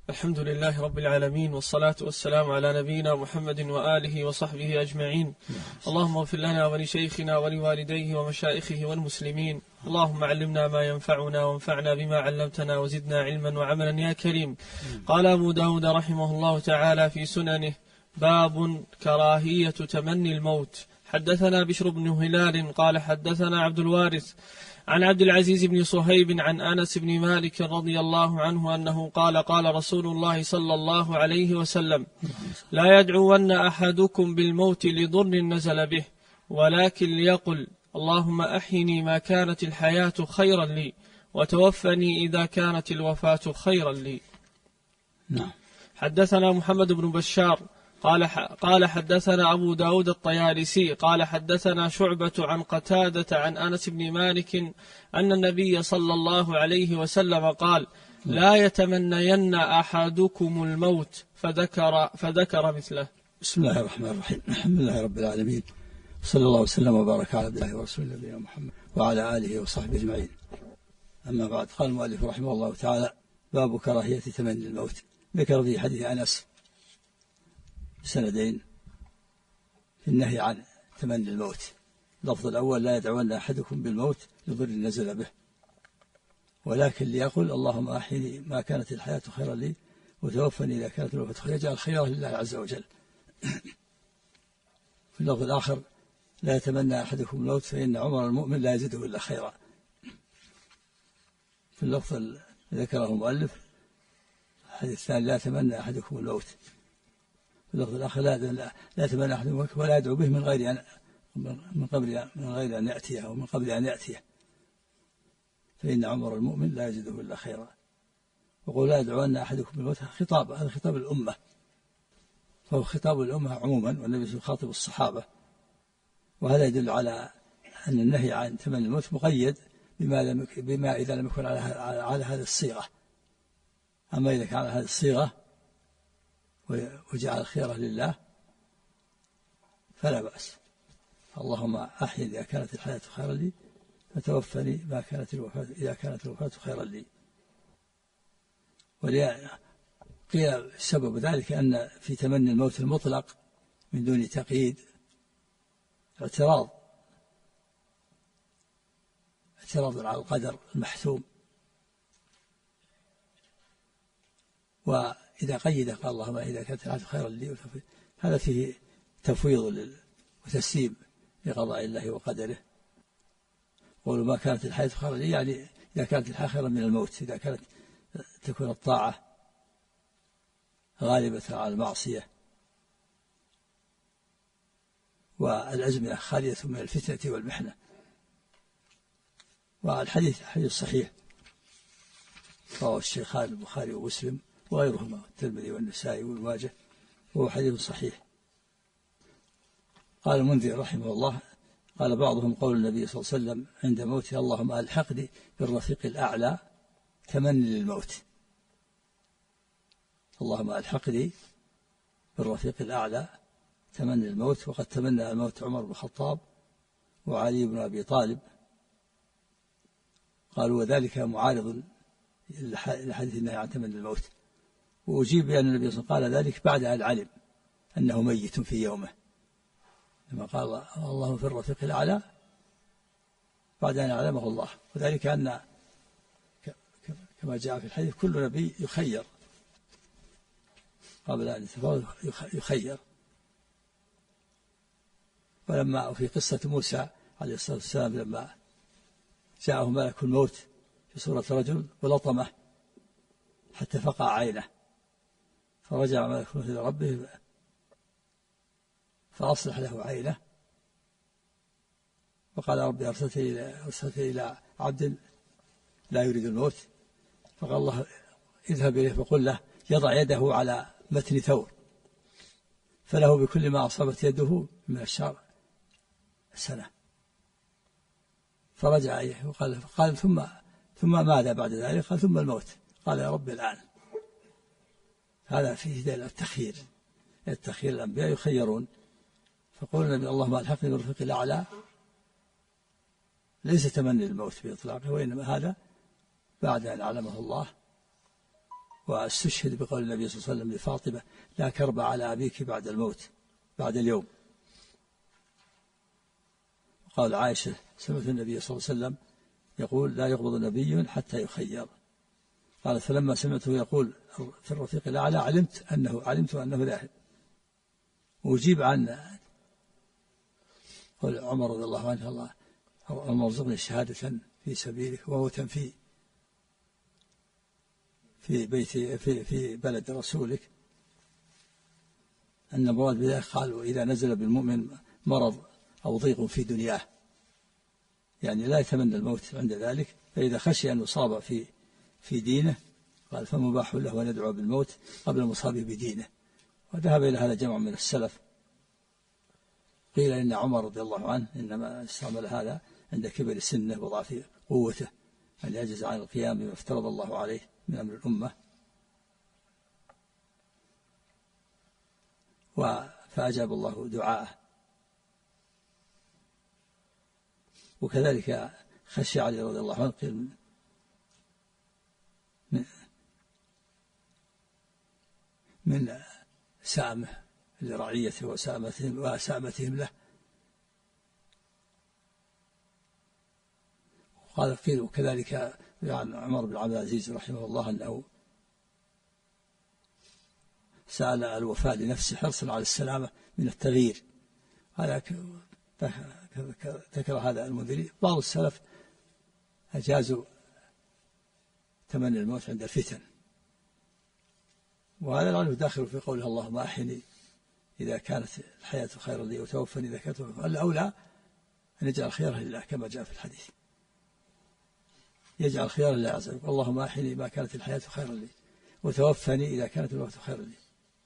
الحمد لله رب العالمين، والصلاة والسلام على نبينا محمد وآله وصحبه أجمعين. اللهم اغفر لنا ولشيخنا ولوالديه ومشائخه والمسلمين. اللهم علمنا ما ينفعنا وانفعنا بما علمتنا وزدنا علما وعملا يا كريم. قال أبو داود رحمه الله تعالى في سننه: باب كراهية تمني الموت. حدثنا بشر بن هلال قال حدثنا عبد الوارث عن عبد العزيز بن صهيب عن أنس بن مالك رضي الله عنه أنه قال: قال رسول الله صلى الله عليه وسلم: لا يدعون أحدكم بالموت لضر نزل به، ولكن ليقل: اللهم أحيني ما كانت الحياة خيرا لي، وتوفني إذا كانت الوفاة خيرا لي. نعم. حدثنا محمد بن بشار قال حدثنا أبو داود الطيالسي قال حدثنا شعبة عن قتادة عن أنس بن مالك أن النبي صلى الله عليه وسلم قال: لا يتمنين أحدكم الموت، فذكر مثله. بسم الله الرحمن الرحيم. الحمد لله رب العالمين، صلى الله وسلم وبارك على عبده ورسوله نبينا محمد وعلى آله وصحبه أجمعين. أما بعد، قال المؤلف رحمه الله تعالى: باب كراهية تمني الموت. ذكر في حديث أنس سندين في النهي عن تمني الموت. اللفظ الأول: لا يدعون أحدكم بالموت لضر نزل به، ولكن ليقل: اللهم أحيني ما كانت الحياة خيرا لي، وتوفني إذا كانت الوفاة خيرا. يجعل خيره لله عز وجل. في اللفظ الآخر: لا يتمنى أحدكم الموت فإن عمر المؤمن لا يزيده إلا خيرا. في اللفظ الذي ذكره المؤلف الحديث الثاني: لا يتمنى أحدكم الموت. في اللفظ الآخر: لا يتمنى أحدكم الموت ولا يدعو به من غير أن يأتيه، أو من قبل أن يأتيه، فإن عمر المؤمن لا يزيده إلا خيرا. وقول: لا يدعون أحدكم بالموت، خطاب، هذا خطاب الأمة، فهو خطاب الأمة عموما، والنبي يخاطب الصحابة. وهذا يدل على أن النهي عن تمني الموت مقيد بما إذا لم يكن على هذه الصيغة. أما إذا كان على هذه الصيغة وجعل الخيرة لله فلا بأس. اللهم أحيي إذا كانت الحياة خيرا لي، فتوفني ما كانت الوفاة إذا كانت الوفاة خيرا لي. قيل سبب ذلك أن في تمني الموت المطلق من دون تقييد اعتراض على القدر المحتوم، وإذا قيد قال: اللهم إذا كانت الحياة خيرا لي، هذا فيه تفويض وتسليم لقضاء الله وقدره. قولوا ما كانت الحياة خيرا لي، يعني إذا كانت الحياة خيرا من الموت، إذا كانت تكون الطاعة غالبة على المعصية، والأزمنة خالية من الفتنة والمحنة. والحديث حديث صحيح، رواه الشيخان البخاري ومسلم وغيرهما، الترمذي والنسائي وابن ماجه، وهو حديث صحيح. قال المنذر رحمه الله: قال بعضهم: قول النبي صلى الله عليه وسلم عند موته: اللهم ألحقني بالرفيق الأعلى، تمني للموت. اللهم ألحقني بالرفيق الأعلى تمني الموت. وقد تمنى الموت عمر بن الخطاب وعلي بن أبي طالب. قالوا: وذلك معارض لحديث النهي عن تمني الموت. وأجيب بأن النبي صلى الله عليه وسلم قال ذلك بعد أن علم أنه ميت في يومه، لما قال: اللهم في الرفيق الأعلى، بعد أن علمه الله. وذلك أن كما جاء في الحديث: كل نبي يخير قبل أن يتفاوض، يخير. ولما في قصة موسى عليه الصلاة والسلام، لما جاءه ملك الموت في صورة رجل ولطمه حتى فقع عينه، فرجع ملك الموت إلى ربه فأصلح له عينه، وقال: ربي أرسلتني إلى عبد لا يريد الموت. فقال الله: اذهب إليه فقل له يضع يده على متن ثور، فله بكل ما أصابت يده من الشر سنة. فرجع إليه وقال: ثم ماذا بعد ذلك؟ قال: ثم الموت. قال: يا رب الآن. هذا فيه دليل التخيير. الأنبياء يخيرون. فقول النبي: اللهم ألحقني بالرفيق الأعلى، ليس تمني الموت بإطلاقه، وإنما هذا بعد أن علمه الله واستشهد بقول النبي صلى الله عليه وسلم لفاطمة: لا كرب على أبيك بعد الموت، بعد اليوم. قال عائشة: سمعت النبي صلى الله عليه وسلم يقول: لا يقبض نبي حتى يخير. قالت: فلما سمعته يقول في الرفيق الأعلى علمت أنه ذاهب. وأجيب عن قول عمر رضي الله عنه: الله اللهم ارزقني شهادة في سبيلك وموتا في بلد رسولك. أن المراد بذلك قالوا: إذا نزل بالمؤمن مرض أو ضيق في دنياه، يعني لا يتمنى الموت عند ذلك، فإذا خشي أن يصاب في دينه قال: فمباح له أن يدعو بالموت قبل المصاب بدينه. وذهب إلى هذا جمع من السلف. قيل إن عمر رضي الله عنه إنما استعمل هذا عند كبر سنه وضعف قوته، أن يعجز عن القيام بما افترض الله عليه من أمر الأمة، فأجاب الله دعاءه. وكذلك خشي علي رضي الله عنه قيل من سامه لرعيته وسامتهم له. قال قيل وكذلك عن عمر بن عبد العزيز رحمه الله أنه سأل الوفاة لنفسه حرصا على السلامة من التغيير. هذا ذكر هذا المنذري. بعض السلف أجازوا تمني الموت عند الفتن، وهذا العلم داخل في قوله: اللهم أحيني إذا كانت الحياة خيرا لي وتوفني إذا كانت الأولى أن يجعل خيره لله كما جاء في الحديث، يجعل خيرا لله عز وجل: اللهم أحيني ما كانت الحياة خيرا لي وتوفني إذا كانت الوفاة خيرا لي.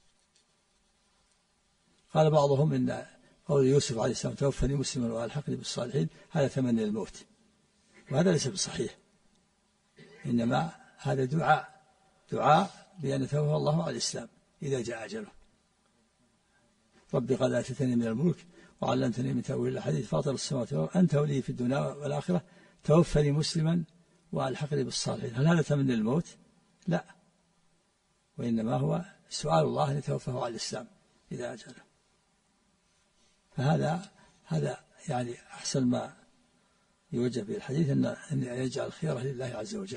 قال بعضهم إن قول يوسف عليه السلام: توفني مسلما وألحقني بالصالحين، هذا تمني الموت، وهذا ليس بصحيح، إنما هذا دعاء بأن يتوفى الله على الإسلام إذا جاء أجله. ربي قد آتيتني من الملك وعلمتني من تأويل الأحاديث فاطر السماوات والأرض أنت ولي في الدنيا والآخرة توفني مسلما وألحقني بالصالحين. هل هذا تمني الموت؟ لا، وإنما هو سؤال الله أن يتوفاه على الإسلام إذا أجله. فهذا يعني أحسن ما يوجه به الحديث، أن يجعل خيره لله عز وجل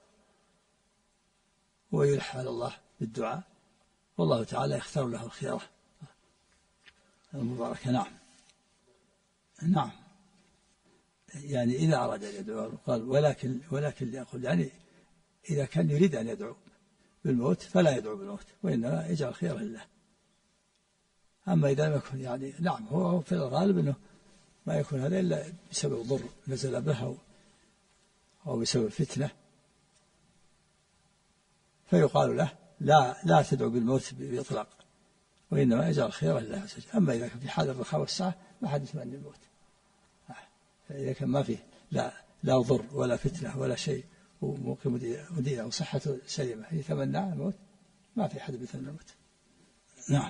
ويلح على الله بالدعاء، والله تعالى يختار له الخيرة المباركة. نعم يعني إذا أراد أن يدعو قال: ولكن ليقول، يعني إذا كان يريد أن يدعو بالموت فلا يدعو بالموت، وإنما يجعل خيره لله. أما إذا لم يكن يعني نعم، هو في الغالب أنه ما يكون هذا إلا بسبب ضر نزل به أو بسبب فتنة، فيقال له: لا تدعو بالموت بإطلاق، وإنما يجعل خيره لله عز وجل. أما إذا كان في حال الرخاء والسعة ما حد يتمنى الموت. إذا كان ما فيه لا ضر ولا فتنة ولا شيء ومقيم دينه وصحته سليمة يتمنى الموت، ما في حد يتمنى الموت. نعم.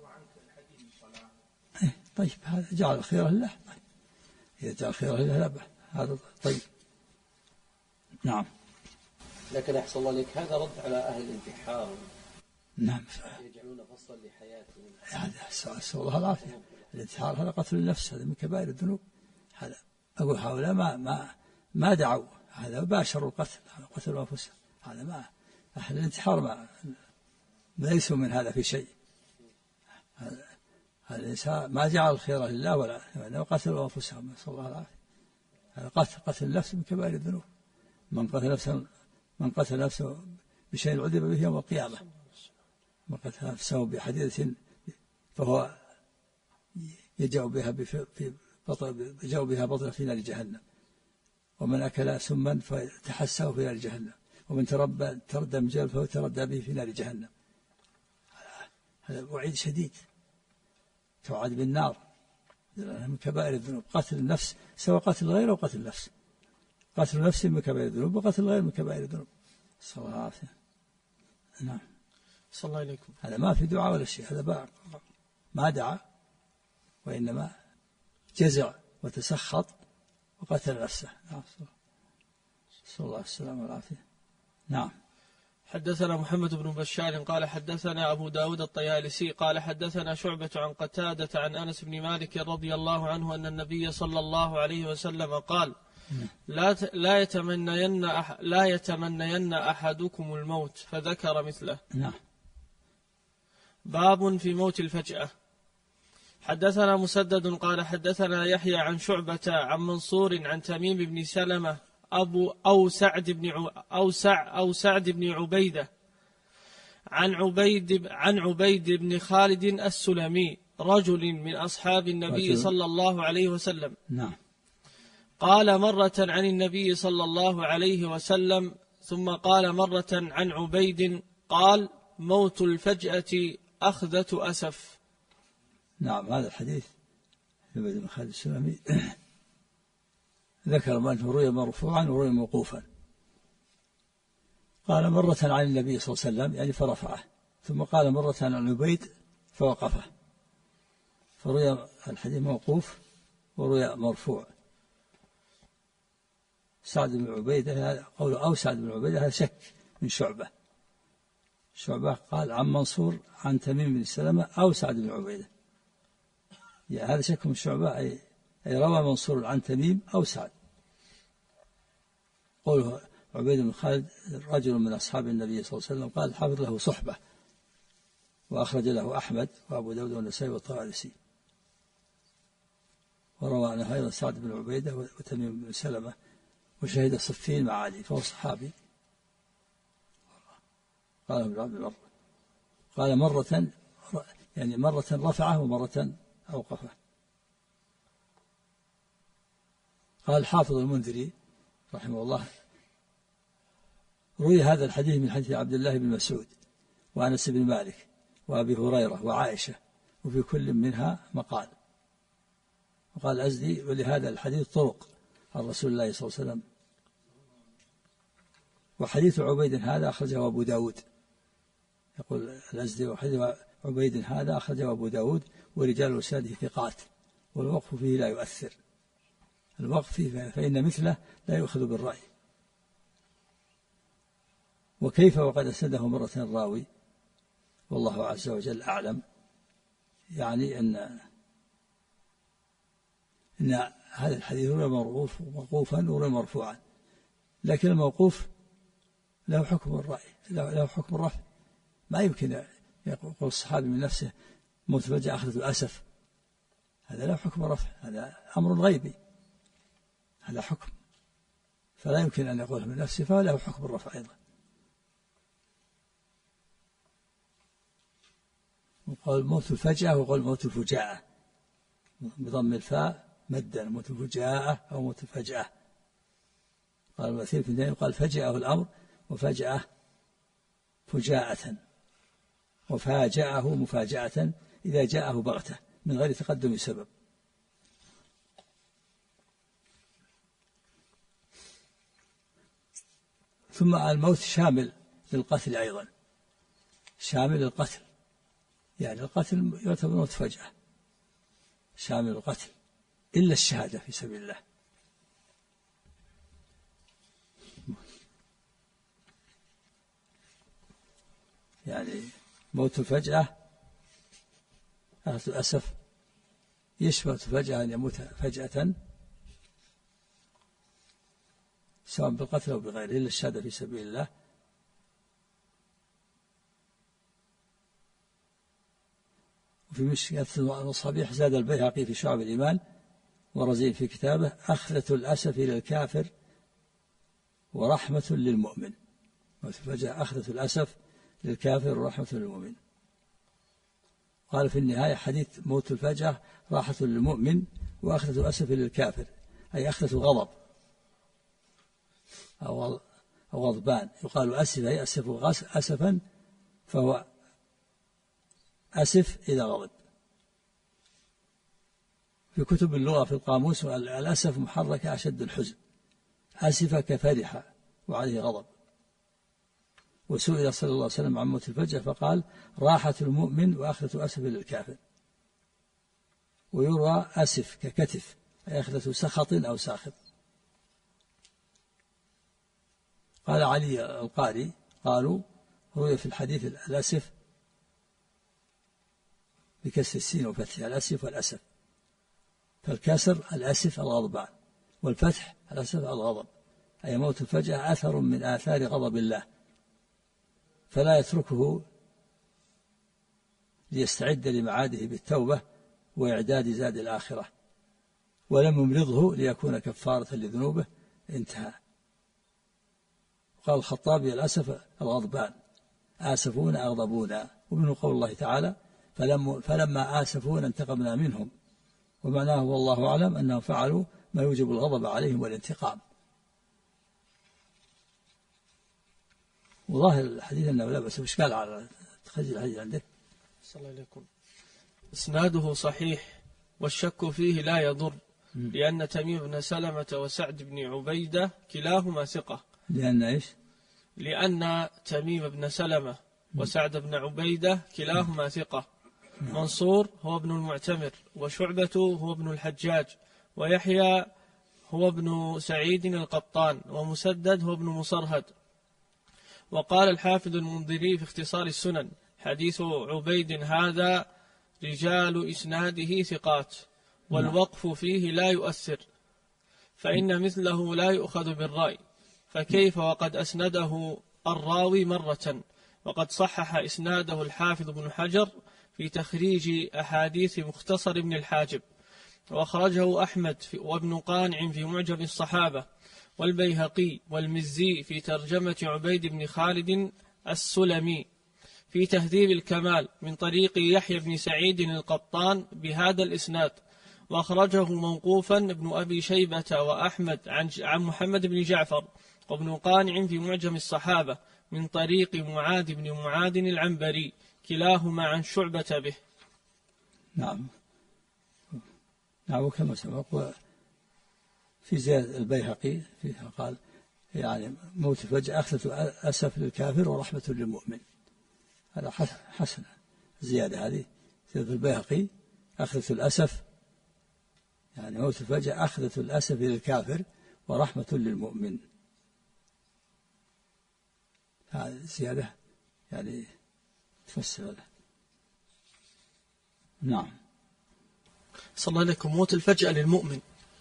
طيب هذا جعل خيره لله، إذا جعل خيره لله لا بأس، هذا طيب. نعم. لكن أحسن الله عليك، هذا رد على أهل الانتحار. نعم. يجعلون فصلا لحياتهم. هذا نسأل الله العافية. الانتحار هذا قتل النفس، هذا من كبائر الذنوب. هذا أقول هؤلاء ما دعوا، هذا باشروا القتل، قتلوا أنفسهم. هذا ما أهل الانتحار ما ليسوا من هذا في شيء. هذا الإنسان ما جعل خيره لله ولا قتلوا أنفسهم، نسأل الله العافية. هذا قتل النفس من كبائر الذنوب. من قتل نفسه بشيء عذب به يوم القيامة. من قتل نفسه بحديدة فهو يجاو بها بطنه في نار جهنم. ومن أكل سما فتحسه في نار جهنم. ومن تردى من جبل فهو تردى به في نار جهنم. هذا وعيد شديد، توعد بالنار، من كبائر الذنوب. قتل النفس سواء قتل الغير أو قتل النفس، قتل النفس من كبائر الذنوب وقتل الغير من كبائر الذنوب. صلى الله عليه وسلم. نعم. صلى الله عليكم. هذا ما في دعاء ولا شيء، هذا ما دعا، وإنما جزع وتسخط وقتل نفسه. نعم. صلى الله عليه وسلم والعافية. نعم. حدثنا محمد بن بشار قال حدثنا أبو داود الطيالسي قال حدثنا شعبة عن قتادة عن أنس بن مالك رضي الله عنه أن النبي صلى الله عليه وسلم قال لا يتمنين أحدكم الموت، فذكر مثله. باب في موت الفجأة. حدثنا مسدد قال حدثنا يحيى عن شعبة عن منصور عن تميم بن سلمة أو سعد بن عبيدة عن عبيد بن خالد السلمي رجل من أصحاب النبي صلى الله عليه وسلم. قال مرة عن النبي صلى الله عليه وسلم، ثم قال مرة عن عبيد قال: موت الفجأة أخذة أسف. نعم، هذا الحديث عبيد بن خالد السلمي ذكر أنه روي مرفوعا وروي موقوفا. قال مرة عن النبي صلى الله عليه وسلم يعني فرفعه، ثم قال مرة عن عبيد فوقفه، فروي الحديث موقوف وروي مرفوع. سعد بن عبيدة قوله أو سعد بن عبيدة هذا شك من شعبة قال عن منصور عن تميم بن سلمة أو سعد بن عبيدة، يعني هذا شك من شعبة أي روى منصور عن تميم أو سعد. قوله عبيد بن خالد رجل من أصحاب النبي صلى الله عليه وسلم قال حافظ له صحبة، وأخرج له أحمد وأبو داود والنسائي والطيالسي، وروى عنه أيضا سعد بن عبيدة وتميم بن سلمة، وشهد صفين مع علي فهو صحابي. قال ابن عبد البر قال مرة يعني مرة رفعه ومرة أوقفه. قال حافظ المنذري رحمه الله روي هذا الحديث من حديث عبد الله بن مسعود وأنس بن مالك وأبي هريرة وعائشة، وفي كل منها مقال. وقال الأزدي ولهذا الحديث طرق عن رسول الله صلى الله عليه وسلم. وحديث عبيد هذا أخرجه أبو داود، يقول الأزدي وحديث عبيد هذا أخرجه أبو داود ورجال وساده ثقات، والوقف فيه لا يؤثر، الوقف فيه فإن مثله لا يؤخذ بالرأي. وكيف وقد أسنده مرة الراوي والله عز وجل أعلم، يعني أن هذا الحديث روى موقوفا وروى مرفوعا، لكن الموقوف له حكم الرأي، له حكم الرفع. ما يمكن يقول الصحابي من نفسه موت فجأة أخذة أسف، هذا له حكم الرفع، هذا أمر غيبي، هذا حكم، فلا يمكن أن يقوله من نفسه، فله حكم الرفع أيضا. وقال موت الفجأة وقال موت الفجاءة بضم الفاء مدا، موت الفجاءة أو موت الفجأة. قال المثير في الدين قال فجأه الأمر وفجأه فجاءة، وفاجأه مفاجأة إذا جاءه بغتة من غير تقدم سبب. ثم الموت شامل للقتل أيضا، شامل للقتل، يعني القتل يعتبر موت فجأة، شامل القتل إلا الشهادة في سبيل الله. يعني موت الفجأة للأسف يشبه الفجأة أن يموت فجأة سواء بالقتل أو بغيره إلا الشهادة في سبيل الله. وفي مشكلة المصابيح زاد البيهقي في شعب الإيمان ورزين في كتابه أخذة الأسف للكافر ورحمة للمؤمن. موت الفجأة أخذة الأسف للكافر ورحمة للمؤمن. قال في النهاية حديث موت الفجأة راحة للمؤمن وأخذة الأسف للكافر، أي أخذة غضب أو غضبان. يقال أسف أي أسف أسفا، فهو أسف إذا غضب. في كتب اللغة في القاموس الأسف محرك أشد الحزن، أسف كفرح وعليه غضب. وسئل صلى الله عليه وسلم عن موت الفجأة فقال راحة المؤمن وأخذة أسف للكافر. ويروى أسف ككتف أي أخذة سخط أو ساخط. قال علي القاري قالوا روي في الحديث الأسف بكسر السين وفتحها، الأسف والأسف. فالكسر الأسف الغضبان، والفتح الأسف الغضب، أي موت الفجأة أثر من آثار غضب الله، فلا يتركه ليستعد لمعاده بالتوبة وإعداد زاد الآخرة، ولم يمرضه ليكون كفارة لذنوبه. انتهى. قال الخطابي الأسف الغضبان، آسفون أغضبونا، ومنه قول الله تعالى فلما آسفون انتقمنا منهم، ومعناه والله أعلم أنهم فعلوا ما يوجب الغضب عليهم والانتقام. وظاهر الحديث أنه لا بأس. وش قال على تخرج الحديث عندك؟ صلى الله عليكم. إسناده صحيح والشك فيه لا يضر، لأن تميم بن سلمة وسعد بن عبيدة كلاهما ثقة. لأن إيش؟ لأن تميم بن سلمة وسعد بن عبيدة كلاهما ثقة. منصور هو ابن المعتمر، وشعبة هو ابن الحجاج، ويحيى هو ابن سعيد القطان، ومسدد هو ابن مصرهد. وقال الحافظ المنذري في اختصار السنن: حديث عبيد هذا رجال إسناده ثقات، والوقف فيه لا يؤثر، فإن مثله لا يؤخذ بالرأي، فكيف وقد أسنده الراوي مرة، وقد صحح إسناده الحافظ بن حجر في تخريج أحاديث مختصر ابن الحاجب، وأخرجه أحمد وابن قانع في معجم الصحابة، والبيهقي والمزي في ترجمة عبيد بن خالد السلمي في تهذيب الكمال من طريق يحيى بن سعيد القطان بهذا الإسناد، وأخرجه موقوفا ابن أبي شيبة وأحمد عن محمد بن جعفر وابن قانع في معجم الصحابة من طريق معاذ بن معاذ العنبري، كلاهما عن شعبة به. نعم. وكما سبق في زيادة البيهقي فيها قال يعني موت فجأة أخذة أسف للكافر ورحمة للمؤمن. هذا حسن زيادة هذه زيادة البيهقي، أخذة الأسف يعني موت فجأة أخذة الأسف للكافر ورحمة للمؤمن. هذه زيادة يعني تفسر له. نعم. صلى الله عليكم. موت الفجأة للمؤمن.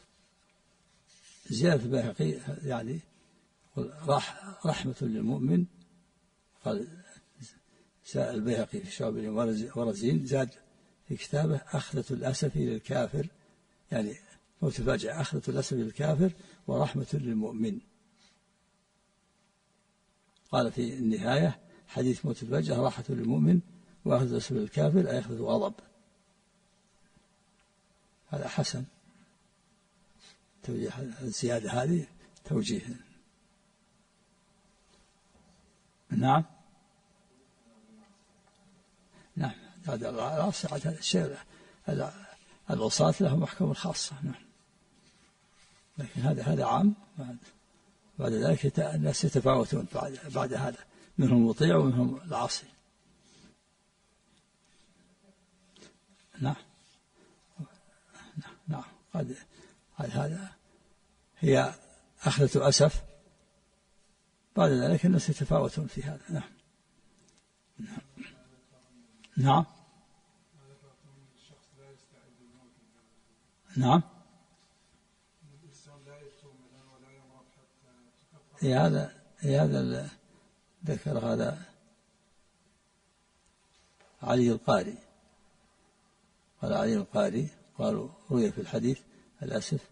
زيادة البيهقي يعني رحمة للمؤمن. قال البيهقي في شعب ورزين زاد في كتابه أخذة الأسف للكافر، يعني موت الفجأة أخذة الأسف للكافر ورحمة للمؤمن. قال في النهاية حديث موت الفجأة راحة للمؤمن وأخذ الأسف للكافر أي أخذ غضب. هذا حسن توجيه الزيادة هذه توجيه. نعم. نعم. هذا الشيء العصاة لهم أحكام خاصة. نعم. لكن هذا عام. بعد ذلك الناس يتفاوتون بعد هذا، منهم المطيع ومنهم العاصي. نعم. نعم. هذا هي أخذة أسف، بعد ذلك الناس يتفاوتون في هذا. نعم. نعم. نعم. هذا ذكر هذا علي القاري. قال علي القاري قالوا روي في الحديث الأسف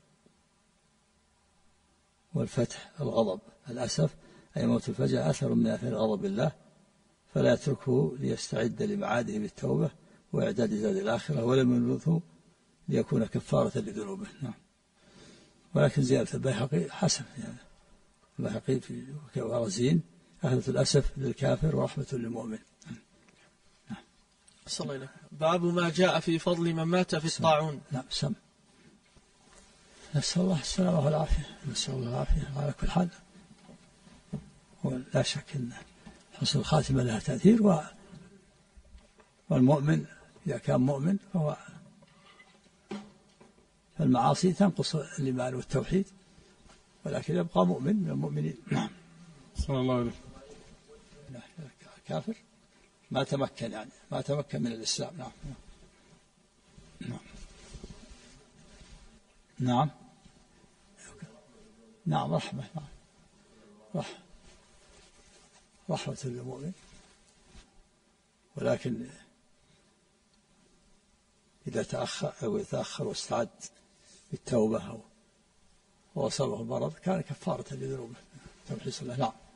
والفتح الغضب. الأسف أي موت الفجأة أثر من آثار غضب الله، فلا يتركه ليستعد لمعاده بالتوبة وإعداد زاد الآخرة، ولم يمرضه ليكون كفارة لذنوبه. نعم. ولكن زيادة البيهقي حسن، يعني البيهقي في ورزين أخذة الأسف للكافر ورحمة للمؤمن. نعم. صلى الله عليه وسلم. باب ما جاء في فضل من مات في الطاعون. نعم. نسأل الله السلامة والعافية. نسأل الله العافية على كل حال. ولا شك أن حسن الخاتمة لها تأثير، والمؤمن إذا كان مؤمن فالمعاصي تنقص الإيمان والتوحيد، ولكن يبقى مؤمن من المؤمنين. نعم. صلى الله عليه وسلم. كافر ما تمكن، يعني ما تمكن من الإسلام. نعم نعم نعم نعم رحمة، نعم رحمة للمؤمن، ولكن إذا تأخر واستعد بالتوبة وأصابه المرض كان كفارة لذنوبه. نعم.